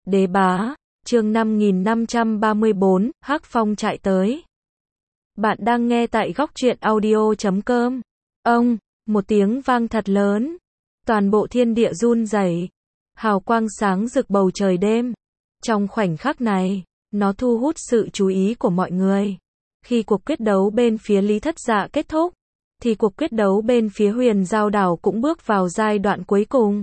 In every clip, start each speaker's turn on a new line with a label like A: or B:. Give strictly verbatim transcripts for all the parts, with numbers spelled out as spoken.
A: Đế bá, chương năm nghìn năm trăm ba mươi bốn, Hắc Phong chạy tới. Bạn đang nghe tại góc truyện audio chấm com. Ông, một tiếng vang thật lớn. Toàn bộ thiên địa run rẩy. Hào quang sáng rực bầu trời đêm. Trong khoảnh khắc này, nó thu hút sự chú ý của mọi người. Khi cuộc quyết đấu bên phía Lý Thất Dạ kết thúc, thì cuộc quyết đấu bên phía Huyền Giao Đảo cũng bước vào giai đoạn cuối cùng.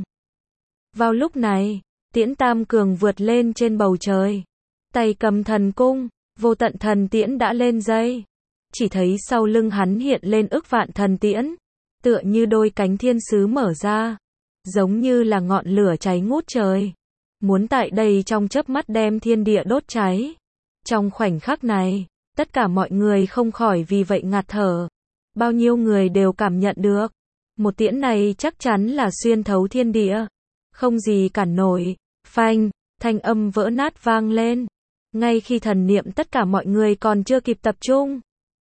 A: Vào lúc này, Tiễn Tam Cường vượt lên trên bầu trời. Tay cầm thần cung, vô tận thần tiễn đã lên dây. Chỉ thấy sau lưng hắn hiện lên ức vạn thần tiễn. Tựa như đôi cánh thiên sứ mở ra. Giống như là ngọn lửa cháy ngút trời. Muốn tại đây trong chớp mắt đem thiên địa đốt cháy. Trong khoảnh khắc này, tất cả mọi người không khỏi vì vậy ngạt thở. Bao nhiêu người đều cảm nhận được. Một tiễn này chắc chắn là xuyên thấu thiên địa. Không gì cản nổi. Phanh, thanh âm vỡ nát vang lên. Ngay khi thần niệm tất cả mọi người còn chưa kịp tập trung.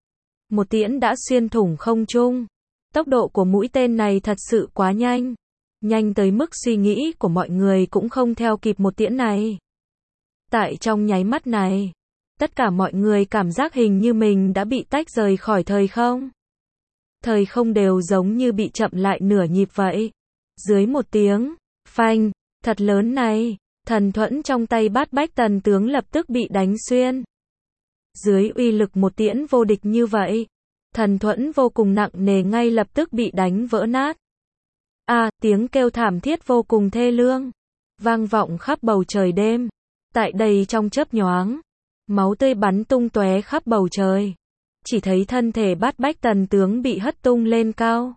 A: Một tiễn đã xuyên thủng không trung. Tốc độ của mũi tên này thật sự quá nhanh. Nhanh tới mức suy nghĩ của mọi người cũng không theo kịp một tiễn này. Tại trong nháy mắt này, tất cả mọi người cảm giác hình như mình đã bị tách rời khỏi thời không. Thời không đều giống như bị chậm lại nửa nhịp vậy. Dưới một tiếng, phanh, thật lớn này, thần thuẫn trong tay Bát Bách Tần tướng lập tức bị đánh xuyên. Dưới uy lực một tiễn vô địch như vậy, thần thuẫn vô cùng nặng nề ngay lập tức bị đánh vỡ nát. A, à, tiếng kêu thảm thiết vô cùng thê lương, vang vọng khắp bầu trời đêm. Tại đây trong chớp nhoáng, máu tươi bắn tung tóe khắp bầu trời. Chỉ thấy thân thể Bát Bách Tần tướng bị hất tung lên cao.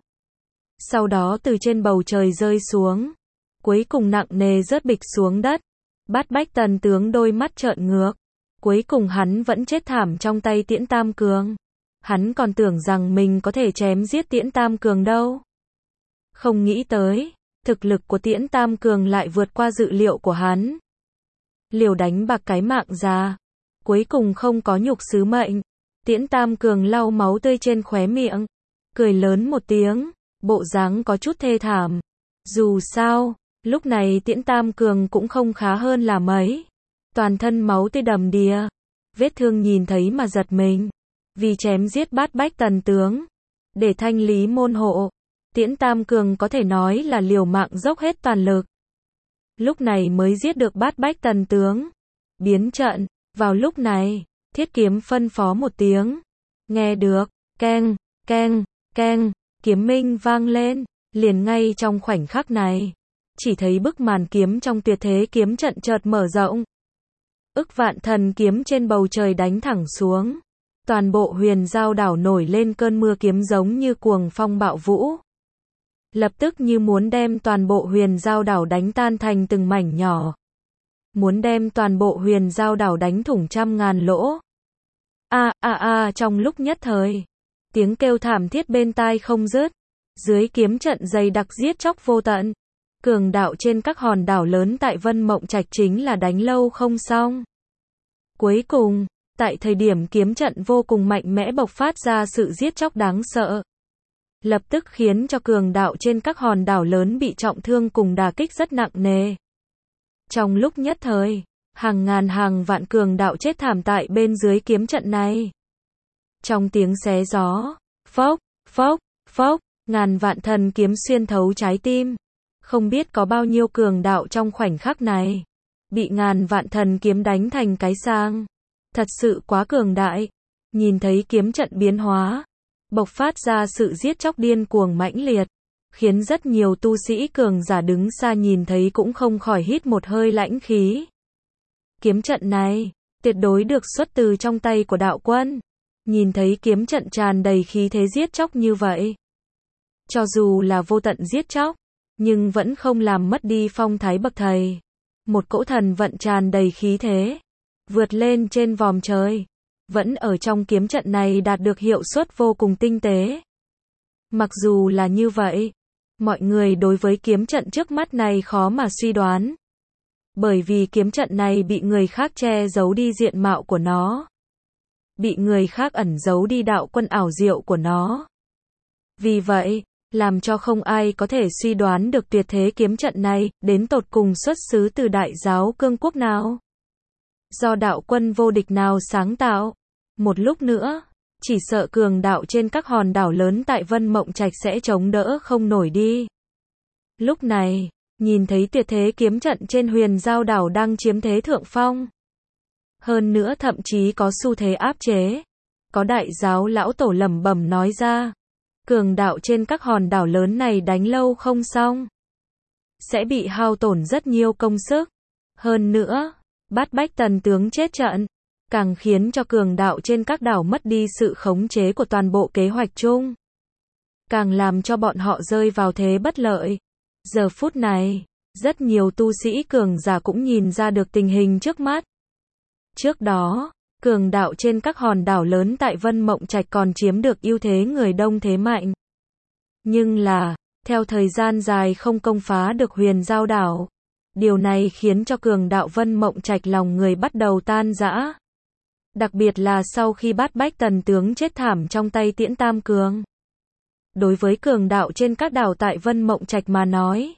A: Sau đó từ trên bầu trời rơi xuống. Cuối cùng nặng nề rớt bịch xuống đất. Bát Bách Tần tướng đôi mắt trợn ngược. Cuối cùng hắn vẫn chết thảm trong tay Tiễn Tam Cường. Hắn còn tưởng rằng mình có thể chém giết Tiễn Tam Cường đâu. Không nghĩ tới, thực lực của Tiễn Tam Cường lại vượt qua dự liệu của hắn. Liều đánh bạc cái mạng ra. Cuối cùng không có nhục sứ mệnh. Tiễn Tam Cường lau máu tươi trên khóe miệng. Cười lớn một tiếng, bộ dáng có chút thê thảm. Dù sao, lúc này Tiễn Tam Cường cũng không khá hơn là mấy. Toàn thân máu tươi đầm đìa. Vết thương nhìn thấy mà giật mình. Vì chém giết Bát Bách Tần tướng. Để thanh lý môn hộ. Tiễn Tam Cường có thể nói là liều mạng dốc hết toàn lực. Lúc này mới giết được Bát Bách Tần tướng. Biến trận. Vào lúc này, Thiết Kiếm phân phó một tiếng. Nghe được. Keng, keng, keng. Kiếm minh vang lên. Liền ngay trong khoảnh khắc này. Chỉ thấy bức màn kiếm trong tuyệt thế kiếm trận chợt mở rộng. Ức vạn thần kiếm trên bầu trời đánh thẳng xuống. Toàn bộ Huyền Giao Đảo nổi lên cơn mưa kiếm giống như cuồng phong bạo vũ. Lập tức như muốn đem toàn bộ Huyền Giao Đảo đánh tan thành từng mảnh nhỏ. Muốn đem toàn bộ Huyền Giao Đảo đánh thủng trăm ngàn lỗ. A a a trong lúc nhất thời. Tiếng kêu thảm thiết bên tai không dứt. Dưới kiếm trận dày đặc giết chóc vô tận. Cường đạo trên các hòn đảo lớn tại Vân Mộng Trạch chính là đánh lâu không xong. Cuối cùng, tại thời điểm kiếm trận vô cùng mạnh mẽ bộc phát ra sự giết chóc đáng sợ. Lập tức khiến cho cường đạo trên các hòn đảo lớn bị trọng thương cùng đả kích rất nặng nề. Trong lúc nhất thời, hàng ngàn hàng vạn cường đạo chết thảm tại bên dưới kiếm trận này. Trong tiếng xé gió, phốc, phốc, phốc, ngàn vạn thần kiếm xuyên thấu trái tim. Không biết có bao nhiêu cường đạo trong khoảnh khắc này. Bị ngàn vạn thần kiếm đánh thành cái sang. Thật sự quá cường đại. Nhìn thấy kiếm trận biến hóa. Bộc phát ra sự giết chóc điên cuồng mãnh liệt. Khiến rất nhiều tu sĩ cường giả đứng xa nhìn thấy cũng không khỏi hít một hơi lãnh khí. Kiếm trận này, tuyệt đối được xuất từ trong tay của đạo quân. Nhìn thấy kiếm trận tràn đầy khí thế giết chóc như vậy. Cho dù là vô tận giết chóc. Nhưng vẫn không làm mất đi phong thái bậc thầy. Một cỗ thần vận tràn đầy khí thế. Vượt lên trên vòm trời. Vẫn ở trong kiếm trận này đạt được hiệu suất vô cùng tinh tế. Mặc dù là như vậy. Mọi người đối với kiếm trận trước mắt này khó mà suy đoán. Bởi vì kiếm trận này bị người khác che giấu đi diện mạo của nó. Bị người khác ẩn giấu đi đạo quân ảo diệu của nó. Vì vậy, làm cho không ai có thể suy đoán được tuyệt thế kiếm trận này, đến tột cùng xuất xứ từ đại giáo cương quốc nào. Do đạo quân vô địch nào sáng tạo. Một lúc nữa, chỉ sợ cường đạo trên các hòn đảo lớn tại Vân Mộng Trạch sẽ chống đỡ không nổi đi. Lúc này, nhìn thấy tuyệt thế kiếm trận trên Huyền Giao đảo đang chiếm thế thượng phong. Hơn nữa thậm chí có xu thế áp chế. Có đại giáo lão tổ lẩm bẩm nói ra. Cường đạo trên các hòn đảo lớn này đánh lâu không xong. Sẽ bị hao tổn rất nhiều công sức. Hơn nữa, Bát Bách Tần tướng chết trận. Càng khiến cho cường đạo trên các đảo mất đi sự khống chế của toàn bộ kế hoạch chung. Càng làm cho bọn họ rơi vào thế bất lợi. Giờ phút này, rất nhiều tu sĩ cường giả cũng nhìn ra được tình hình trước mắt. Trước đó, cường đạo trên các hòn đảo lớn tại Vân Mộng Trạch còn chiếm được ưu thế người đông thế mạnh. Nhưng là, theo thời gian dài không công phá được Huyền Giao đảo, điều này khiến cho cường đạo Vân Mộng Trạch lòng người bắt đầu tan rã. Đặc biệt là sau khi Bát Bách Tần tướng chết thảm trong tay Tiễn Tam Cường. Đối với cường đạo trên các đảo tại Vân Mộng Trạch mà nói,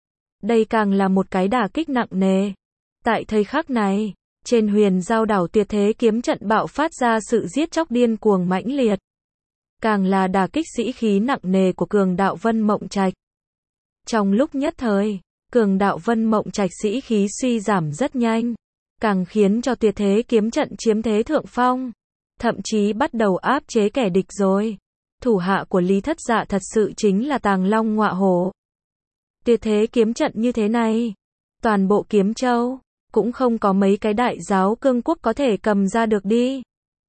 A: đây càng là một cái đả kích nặng nề. Tại thời khắc này, trên Huyền Giao đảo tuyệt thế kiếm trận bạo phát ra sự giết chóc điên cuồng mãnh liệt. Càng là đả kích sĩ khí nặng nề của cường đạo Vân Mộng Trạch. Trong lúc nhất thời, cường đạo Vân Mộng Trạch sĩ khí suy giảm rất nhanh, càng khiến cho tuyệt thế kiếm trận chiếm thế thượng phong, thậm chí bắt đầu áp chế kẻ địch rồi. Thủ hạ của Lý Thất Dạ thật sự chính là Tàng Long Ngọa Hổ. Tuyệt thế kiếm trận như thế này, toàn bộ Kiếm Châu cũng không có mấy cái đại giáo cương quốc có thể cầm ra được đi.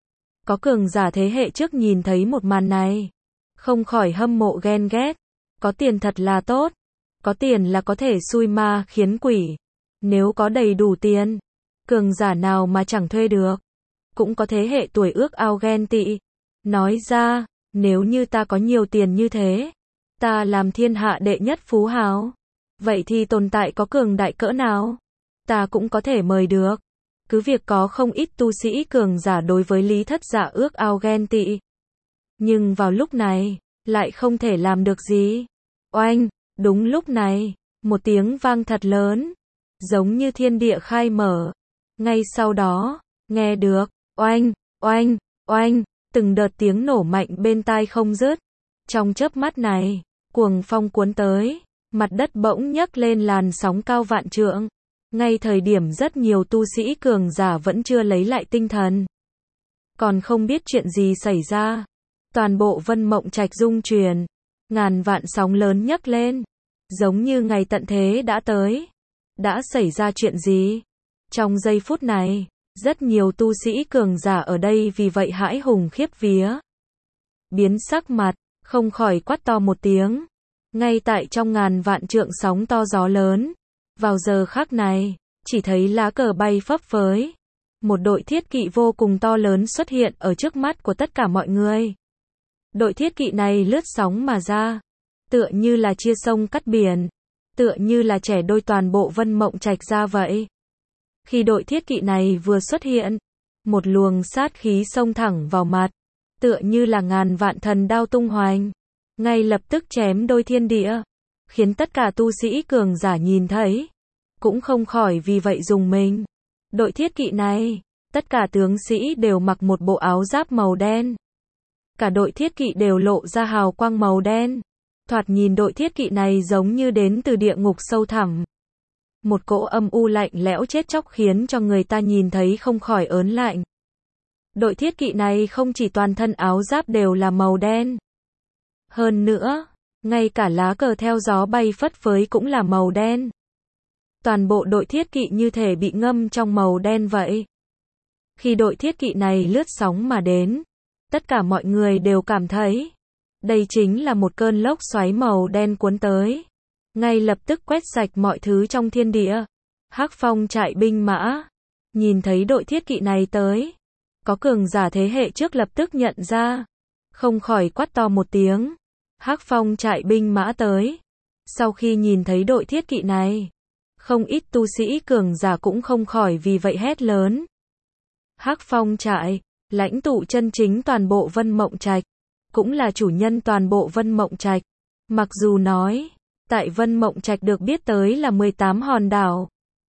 A: Có cường giả thế hệ trước nhìn thấy một màn này, không khỏi hâm mộ ghen ghét. Có tiền thật là tốt, có tiền là có thể xui ma khiến quỷ. Nếu có đầy đủ tiền, cường giả nào mà chẳng thuê được. Cũng có thế hệ tuổi ước ao ghen tị. Nói ra, nếu như ta có nhiều tiền như thế, ta làm thiên hạ đệ nhất phú hào, vậy thì tồn tại có cường đại cỡ nào, ta cũng có thể mời được. Cứ việc có không ít tu sĩ cường giả đối với Lý Thất Dạ ước ao ghen tị. Nhưng vào lúc này, lại không thể làm được gì. Oanh, đúng lúc này, một tiếng vang thật lớn, giống như thiên địa khai mở. Ngay sau đó, nghe được, oanh, oanh, oanh, từng đợt tiếng nổ mạnh bên tai không dứt. Trong chớp mắt này, cuồng phong cuốn tới, mặt đất bỗng nhấc lên làn sóng cao vạn trượng. Ngay thời điểm rất nhiều tu sĩ cường giả vẫn chưa lấy lại tinh thần, còn không biết chuyện gì xảy ra. Toàn bộ Vân Mộng Trạch rung chuyển, ngàn vạn sóng lớn nhấc lên, giống như ngày tận thế đã tới. Đã xảy ra chuyện gì? Trong giây phút này, rất nhiều tu sĩ cường giả ở đây vì vậy hãi hùng khiếp vía. Biến sắc mặt, không khỏi quát to một tiếng. Ngay tại trong ngàn vạn trượng sóng to gió lớn, vào giờ khắc này, chỉ thấy lá cờ bay phấp phới. Một đội thiết kỵ vô cùng to lớn xuất hiện ở trước mắt của tất cả mọi người. Đội thiết kỵ này lướt sóng mà ra, tựa như là chia sông cắt biển, tựa như là chẻ đôi toàn bộ Vân Mộng Trạch ra vậy. Khi đội thiết kỵ này vừa xuất hiện, một luồng sát khí xông thẳng vào mặt, tựa như là ngàn vạn thần đao tung hoành, ngay lập tức chém đôi thiên địa, khiến tất cả tu sĩ cường giả nhìn thấy, cũng không khỏi vì vậy rùng mình. Đội thiết kỵ này, tất cả tướng sĩ đều mặc một bộ áo giáp màu đen. Cả đội thiết kỵ đều lộ ra hào quang màu đen. Thoạt nhìn đội thiết kỵ này giống như đến từ địa ngục sâu thẳm. Một cỗ âm u lạnh lẽo chết chóc khiến cho người ta nhìn thấy không khỏi ớn lạnh. Đội thiết kỵ này không chỉ toàn thân áo giáp đều là màu đen. Hơn nữa, ngay cả lá cờ theo gió bay phất phới cũng là màu đen. Toàn bộ đội thiết kỵ như thể bị ngâm trong màu đen vậy. Khi đội thiết kỵ này lướt sóng mà đến, tất cả mọi người đều cảm thấy, đây chính là một cơn lốc xoáy màu đen cuốn tới. Ngay lập tức quét sạch mọi thứ trong thiên địa. Hắc Phong trại binh mã, nhìn thấy đội thiết kỵ này tới, có cường giả thế hệ trước lập tức nhận ra, không khỏi quát to một tiếng. Hắc Phong trại binh mã tới. Sau khi nhìn thấy đội thiết kỵ này, không ít tu sĩ cường giả cũng không khỏi vì vậy hét lớn. Hắc Phong trại, lãnh tụ chân chính toàn bộ Vân Mộng Trạch, cũng là chủ nhân toàn bộ Vân Mộng Trạch. Mặc dù nói, tại Vân Mộng Trạch được biết tới là mười tám hòn đảo.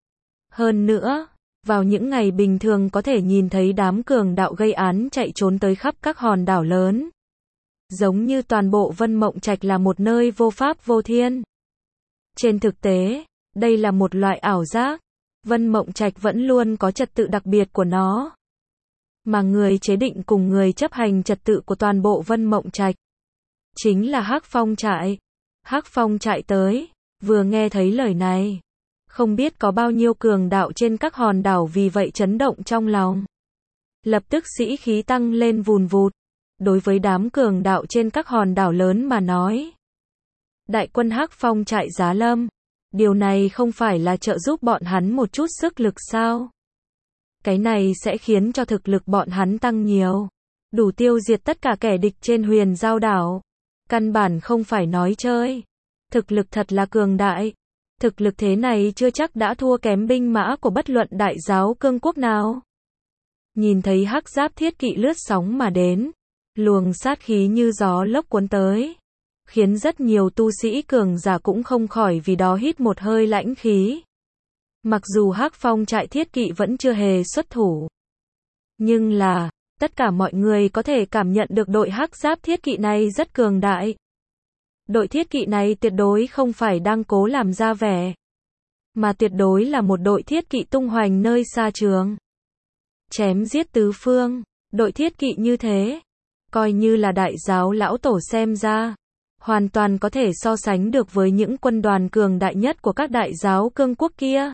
A: Hơn nữa, vào những ngày bình thường có thể nhìn thấy đám cường đạo gây án chạy trốn tới khắp các hòn đảo lớn. Giống như toàn bộ Vân Mộng Trạch là một nơi vô pháp vô thiên. Trên thực tế, đây là một loại ảo giác. Vân Mộng Trạch vẫn luôn có trật tự đặc biệt của nó. Mà người chế định cùng người chấp hành trật tự của toàn bộ Vân Mộng Trạch chính là Hắc Phong trại. Hắc Phong trại tới, vừa nghe thấy lời này, không biết có bao nhiêu cường đạo trên các hòn đảo vì vậy chấn động trong lòng. Lập tức sĩ khí tăng lên vùn vụt. Đối với đám cường đạo trên các hòn đảo lớn mà nói, đại quân Hắc Phong trại giá lâm, điều này không phải là trợ giúp bọn hắn một chút sức lực sao? Cái này sẽ khiến cho thực lực bọn hắn tăng nhiều, đủ tiêu diệt tất cả kẻ địch trên Huyền Giao đảo. Căn bản không phải nói chơi. Thực lực thật là cường đại. Thực lực thế này chưa chắc đã thua kém binh mã của bất luận đại giáo cương quốc nào. Nhìn thấy hắc giáp thiết kỵ lướt sóng mà đến, luồng sát khí như gió lốc cuốn tới, khiến rất nhiều tu sĩ cường giả cũng không khỏi vì đó hít một hơi lãnh khí. Mặc dù Hắc Phong trại thiết kỵ vẫn chưa hề xuất thủ, nhưng là, tất cả mọi người có thể cảm nhận được đội hắc giáp thiết kỵ này rất cường đại. Đội thiết kỵ này tuyệt đối không phải đang cố làm ra vẻ, mà tuyệt đối là một đội thiết kỵ tung hoành nơi xa trường. Chém giết tứ phương, đội thiết kỵ như thế, coi như là đại giáo lão tổ xem ra, hoàn toàn có thể so sánh được với những quân đoàn cường đại nhất của các đại giáo cương quốc kia.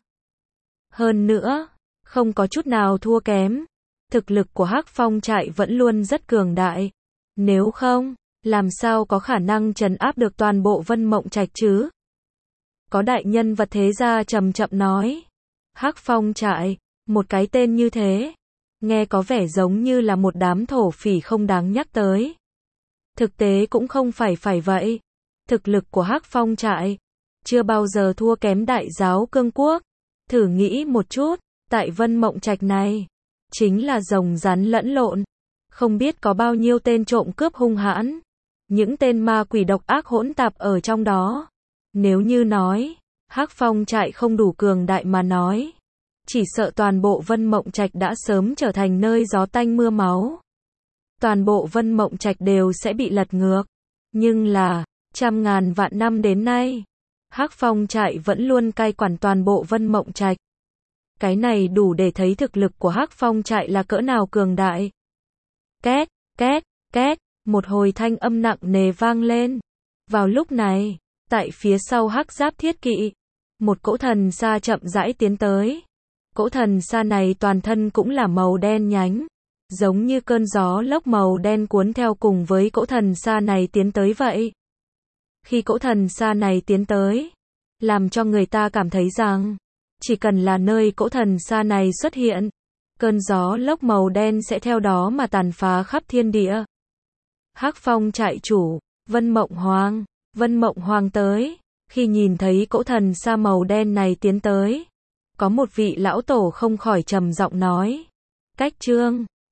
A: Hơn nữa, không có chút nào thua kém. Thực lực của Hắc Phong trại vẫn luôn rất cường đại. Nếu không, làm sao có khả năng trấn áp được toàn bộ Vân Mộng Trạch chứ? Có đại nhân vật thế gia trầm chậm nói. Hắc Phong trại, một cái tên như thế, nghe có vẻ giống như là một đám thổ phỉ không đáng nhắc tới. Thực tế cũng không phải phải vậy. Thực lực của Hắc Phong trại chưa bao giờ thua kém đại giáo cương quốc. Thử nghĩ một chút, tại Vân Mộng Trạch này, chính là rồng rắn lẫn lộn, không biết có bao nhiêu tên trộm cướp hung hãn, những tên ma quỷ độc ác hỗn tạp ở trong đó. Nếu như nói, Hắc Phong trại không đủ cường đại mà nói, chỉ sợ toàn bộ Vân Mộng Trạch đã sớm trở thành nơi gió tanh mưa máu. Toàn bộ Vân Mộng Trạch đều sẽ bị lật ngược. Nhưng là, trăm ngàn vạn năm đến nay, Hắc Phong trại vẫn luôn cai quản toàn bộ Vân Mộng Trạch. Cái này đủ để thấy thực lực của Hắc Phong trại là cỡ nào cường đại. Két, két, két, một hồi thanh âm nặng nề vang lên. Vào lúc này, tại phía sau hắc giáp thiết kỵ, một cỗ thần sa chậm rãi tiến tới. Cỗ thần sa này toàn thân cũng là màu đen nhánh, giống như cơn gió lốc màu đen cuốn theo cùng với cỗ thần sa này tiến tới vậy. Khi cỗ thần sa này tiến tới, làm cho người ta cảm thấy rằng, chỉ cần là nơi cỗ thần sa này xuất hiện, cơn gió lốc màu đen sẽ theo đó mà tàn phá khắp thiên địa. Hắc Phong trại chủ, Vân Mộng Hoàng, Vân Mộng Hoàng tới, khi nhìn thấy cỗ thần sa màu đen này tiến tới, có một vị lão tổ không khỏi trầm giọng nói, cách trương.